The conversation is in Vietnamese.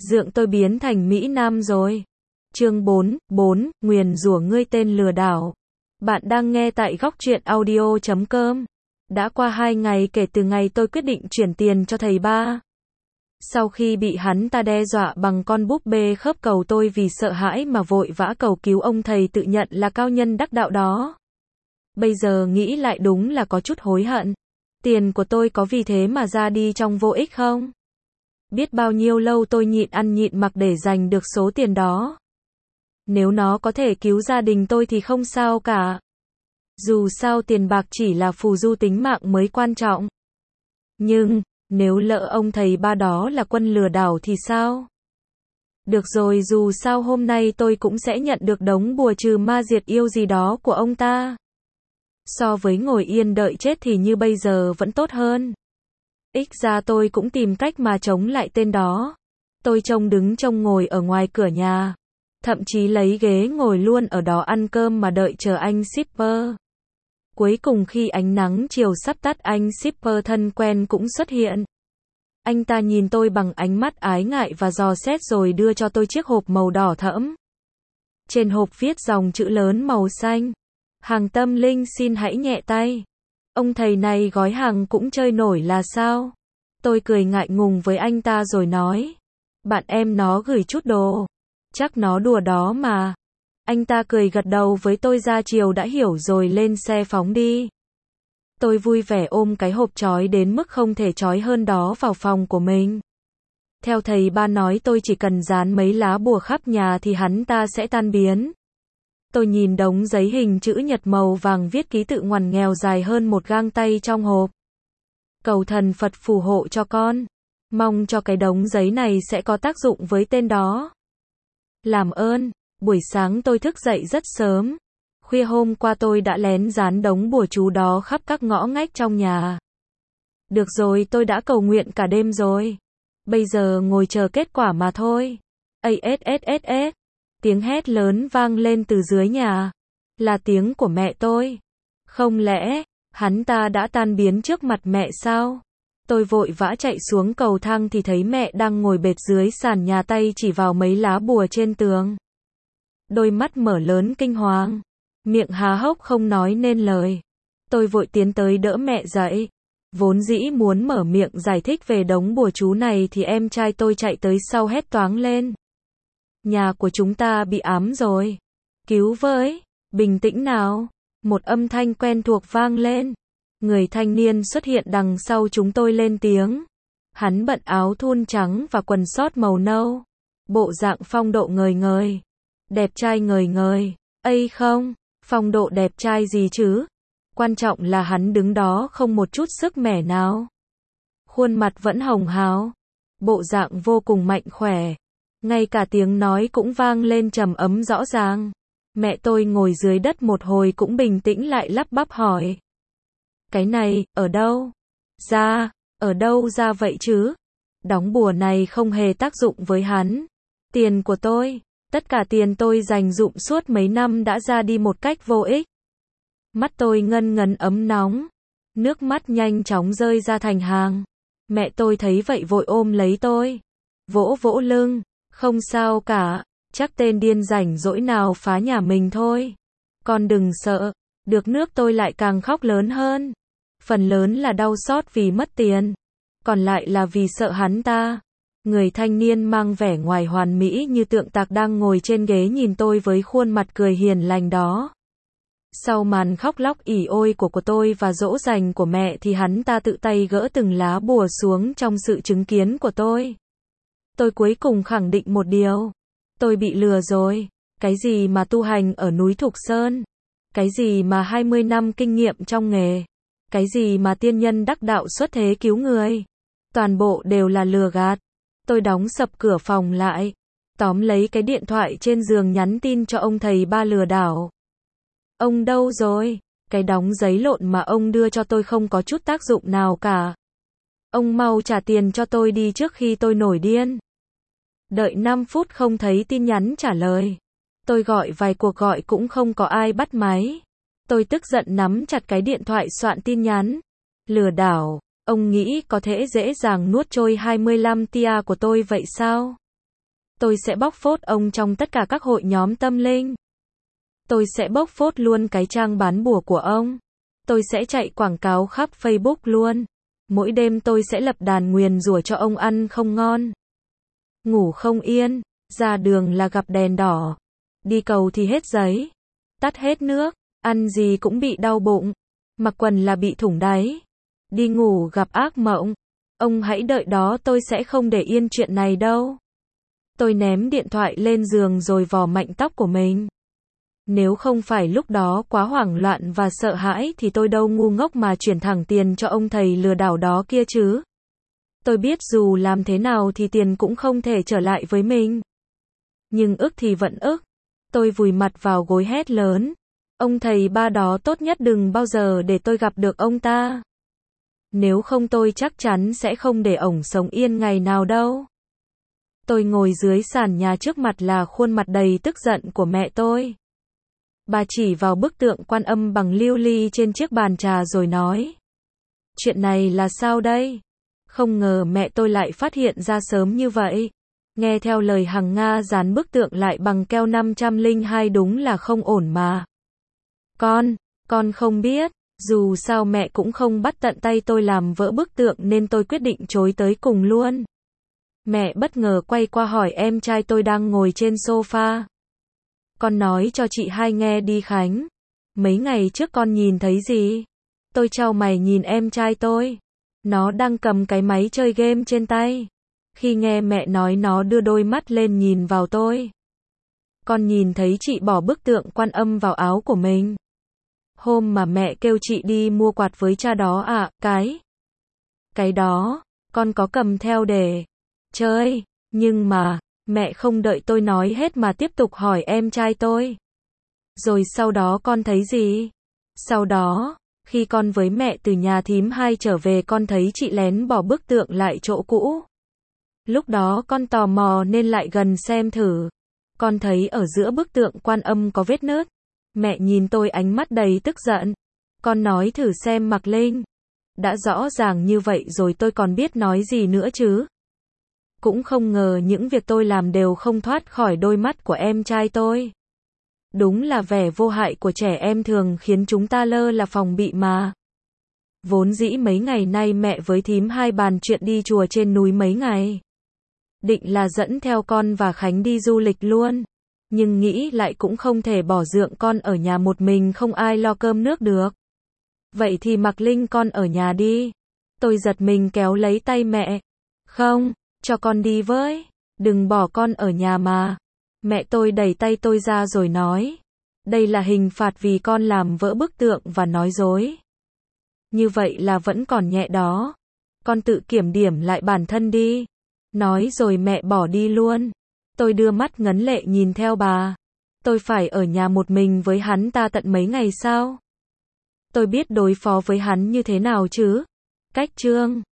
Dượng tôi biến thành Mỹ Nam rồi. Chương 4, nguyền rủa ngươi tên lừa đảo. Bạn đang nghe tại Góc Truyện Audio.com. Đã qua 2 ngày kể từ ngày tôi quyết định chuyển tiền cho thầy ba. Sau khi bị hắn ta đe dọa bằng con búp bê khớp cầu, tôi vì sợ hãi mà vội vã cầu cứu ông thầy tự nhận là cao nhân đắc đạo đó. Bây giờ nghĩ lại đúng là có chút hối hận. Tiền của tôi có vì thế mà ra đi trong vô ích không? Biết bao nhiêu lâu tôi nhịn ăn nhịn mặc để giành được số tiền đó. Nếu nó có thể cứu gia đình tôi thì không sao cả. Dù sao tiền bạc chỉ là phù du, tính mạng mới quan trọng. Nhưng, nếu lỡ ông thầy ba đó là quân lừa đảo thì sao? Được rồi, dù sao hôm nay tôi cũng sẽ nhận được đống bùa trừ ma diệt yêu gì đó của ông ta. So với ngồi yên đợi chết thì như bây giờ vẫn tốt hơn. Ít ra tôi cũng tìm cách mà chống lại tên đó. Tôi đứng trông ngồi ở ngoài cửa nhà. Thậm chí lấy ghế ngồi luôn ở đó ăn cơm mà đợi chờ anh shipper. Cuối cùng khi ánh nắng chiều sắp tắt, anh shipper thân quen cũng xuất hiện. Anh ta nhìn tôi bằng ánh mắt ái ngại và dò xét rồi đưa cho tôi chiếc hộp màu đỏ thẫm. Trên hộp viết dòng chữ lớn màu xanh. Hàng tâm linh xin hãy nhẹ tay. Ông thầy này gói hàng cũng chơi nổi là sao? Tôi cười ngại ngùng với anh ta rồi nói. Bạn em nó gửi chút đồ. Chắc nó đùa đó mà. Anh ta cười gật đầu với tôi, ra chiều đã hiểu rồi lên xe phóng đi. Tôi vui vẻ ôm cái hộp chói đến mức không thể chói hơn đó vào phòng của mình. Theo thầy ba nói tôi chỉ cần dán mấy lá bùa khắp nhà thì hắn ta sẽ tan biến. Tôi nhìn đống giấy hình chữ nhật màu vàng viết ký tự ngoằn nghèo dài hơn một gang tay trong hộp. Cầu thần Phật phù hộ cho con. Mong cho cái đống giấy này sẽ có tác dụng với tên đó. Làm ơn. Buổi sáng tôi thức dậy rất sớm. Khuya hôm qua tôi đã lén dán đống bùa chú đó khắp các ngõ ngách trong nhà. Được rồi, tôi đã cầu nguyện cả đêm rồi. Bây giờ ngồi chờ kết quả mà thôi. ASSSS. Tiếng hét lớn vang lên từ dưới nhà. Là tiếng của mẹ tôi. Không lẽ, hắn ta đã tan biến trước mặt mẹ sao? Tôi vội vã chạy xuống cầu thang thì thấy mẹ đang ngồi bệt dưới sàn nhà, tay chỉ vào mấy lá bùa trên tường. Đôi mắt mở lớn kinh hoàng. Miệng há hốc không nói nên lời. Tôi vội tiến tới đỡ mẹ dậy. Vốn dĩ muốn mở miệng giải thích về đống bùa chú này thì em trai tôi chạy tới sau hét toáng lên. Nhà của chúng ta bị ám rồi. Cứu với. Bình tĩnh nào. Một âm thanh quen thuộc vang lên. Người thanh niên xuất hiện đằng sau chúng tôi lên tiếng. Hắn bận áo thun trắng và quần sót màu nâu. Bộ dạng phong độ ngời ngời. Đẹp trai ngời ngời. Ây không, phong độ đẹp trai gì chứ? Quan trọng là hắn đứng đó không một chút sức mẻ nào. Khuôn mặt vẫn hồng hào. Bộ dạng vô cùng mạnh khỏe. Ngay cả tiếng nói cũng vang lên trầm ấm rõ ràng. Mẹ tôi ngồi dưới đất một hồi cũng bình tĩnh lại, lắp bắp hỏi. Cái này, ở đâu? Ở đâu ra vậy chứ? Đóng bùa này không hề tác dụng với hắn. Tiền của tôi, tất cả tiền tôi dành dụm suốt mấy năm đã ra đi một cách vô ích. Mắt tôi ngân ngấn ấm nóng. Nước mắt nhanh chóng rơi ra thành hàng. Mẹ tôi thấy vậy vội ôm lấy tôi. Vỗ vỗ lưng. Không sao cả. Chắc tên điên rảnh rỗi nào phá nhà mình thôi. Con đừng sợ. Được nước tôi lại càng khóc lớn hơn. Phần lớn là đau xót vì mất tiền. Còn lại là vì sợ hắn ta. Người thanh niên mang vẻ ngoài hoàn mỹ như tượng tạc đang ngồi trên ghế nhìn tôi với khuôn mặt cười hiền lành đó. Sau màn khóc lóc ỉ ôi của tôi và dỗ dành của mẹ thì hắn ta tự tay gỡ từng lá bùa xuống trong sự chứng kiến của tôi. Tôi cuối cùng khẳng định một điều. Tôi bị lừa rồi. Cái gì mà tu hành ở núi Thục Sơn? Cái gì mà 20 năm kinh nghiệm trong nghề? Cái gì mà tiên nhân đắc đạo xuất thế cứu người? Toàn bộ đều là lừa gạt. Tôi đóng sập cửa phòng lại. Tóm lấy cái điện thoại trên giường nhắn tin cho ông thầy ba lừa đảo. Ông đâu rồi? Cái đóng giấy lộn mà ông đưa cho tôi không có chút tác dụng nào cả. Ông mau trả tiền cho tôi đi trước khi tôi nổi điên. Đợi 5 phút không thấy tin nhắn trả lời. Tôi gọi vài cuộc gọi cũng không có ai bắt máy. Tôi tức giận nắm chặt cái điện thoại soạn tin nhắn. Lừa đảo, ông nghĩ có thể dễ dàng nuốt trôi 25 tia của tôi vậy sao? Tôi sẽ bóc phốt ông trong tất cả các hội nhóm tâm linh. Tôi sẽ bóc phốt luôn cái trang bán bùa của ông. Tôi sẽ chạy quảng cáo khắp Facebook luôn. Mỗi đêm tôi sẽ lập đàn nguyền rủa cho ông ăn không ngon, ngủ không yên, ra đường là gặp đèn đỏ, đi cầu thì hết giấy, tắt hết nước, ăn gì cũng bị đau bụng, mặc quần là bị thủng đáy, đi ngủ gặp ác mộng. Ông hãy đợi đó, tôi sẽ không để yên chuyện này đâu. Tôi ném điện thoại lên giường rồi vò mạnh tóc của mình. Nếu không phải lúc đó quá hoảng loạn và sợ hãi thì tôi đâu ngu ngốc mà chuyển thẳng tiền cho ông thầy lừa đảo đó kia chứ. Tôi biết dù làm thế nào thì tiền cũng không thể trở lại với mình. Nhưng ức thì vẫn ức. Tôi vùi mặt vào gối hét lớn. Ông thầy ba đó tốt nhất đừng bao giờ để tôi gặp được ông ta. Nếu không tôi chắc chắn sẽ không để ổng sống yên ngày nào đâu. Tôi ngồi dưới sàn nhà, trước mặt là khuôn mặt đầy tức giận của mẹ tôi. Bà chỉ vào bức tượng Quan Âm bằng lưu ly trên chiếc bàn trà rồi nói. Chuyện này là sao đây? Không ngờ mẹ tôi lại phát hiện ra sớm như vậy. Nghe theo lời Hằng Nga dán bức tượng lại bằng keo 502 đúng là không ổn mà. Con không biết. Dù sao mẹ cũng không bắt tận tay tôi làm vỡ bức tượng nên tôi quyết định chối tới cùng luôn. Mẹ bất ngờ quay qua hỏi em trai tôi đang ngồi trên sofa. Con nói cho chị hai nghe đi Khánh. Mấy ngày trước con nhìn thấy gì? Tôi chau mày nhìn em trai tôi. Nó đang cầm cái máy chơi game trên tay. Khi nghe mẹ nói nó đưa đôi mắt lên nhìn vào tôi. Con nhìn thấy chị bỏ bức tượng Quan Âm vào áo của mình. Hôm mà mẹ kêu chị đi mua quạt với cha đó à, cái đó, con có cầm theo để chơi, nhưng mà, mẹ không đợi tôi nói hết mà tiếp tục hỏi em trai tôi. Rồi sau đó con thấy gì? Sau đó, khi con với mẹ từ nhà thím hai trở về con thấy chị lén bỏ bức tượng lại chỗ cũ. Lúc đó con tò mò nên lại gần xem thử. Con thấy ở giữa bức tượng Quan Âm có vết nứt. Mẹ nhìn tôi ánh mắt đầy tức giận. Con nói thử xem Mạc Linh. Đã rõ ràng như vậy rồi tôi còn biết nói gì nữa chứ. Cũng không ngờ những việc tôi làm đều không thoát khỏi đôi mắt của em trai tôi. Đúng là vẻ vô hại của trẻ em thường khiến chúng ta lơ là phòng bị mà. Vốn dĩ mấy ngày nay mẹ với thím hai bàn chuyện đi chùa trên núi mấy ngày. Định là dẫn theo con và Khánh đi du lịch luôn. Nhưng nghĩ lại cũng không thể bỏ dượng con ở nhà một mình không ai lo cơm nước được. Vậy thì Mạc Linh con ở nhà đi. Tôi giật mình kéo lấy tay mẹ. Không, cho con đi với. Đừng bỏ con ở nhà mà. Mẹ tôi đẩy tay tôi ra rồi nói. Đây là hình phạt vì con làm vỡ bức tượng và nói dối. Như vậy là vẫn còn nhẹ đó. Con tự kiểm điểm lại bản thân đi. Nói rồi mẹ bỏ đi luôn. Tôi đưa mắt ngấn lệ nhìn theo bà. Tôi phải ở nhà một mình với hắn ta tận mấy ngày sao? Tôi biết đối phó với hắn như thế nào chứ? Cách chương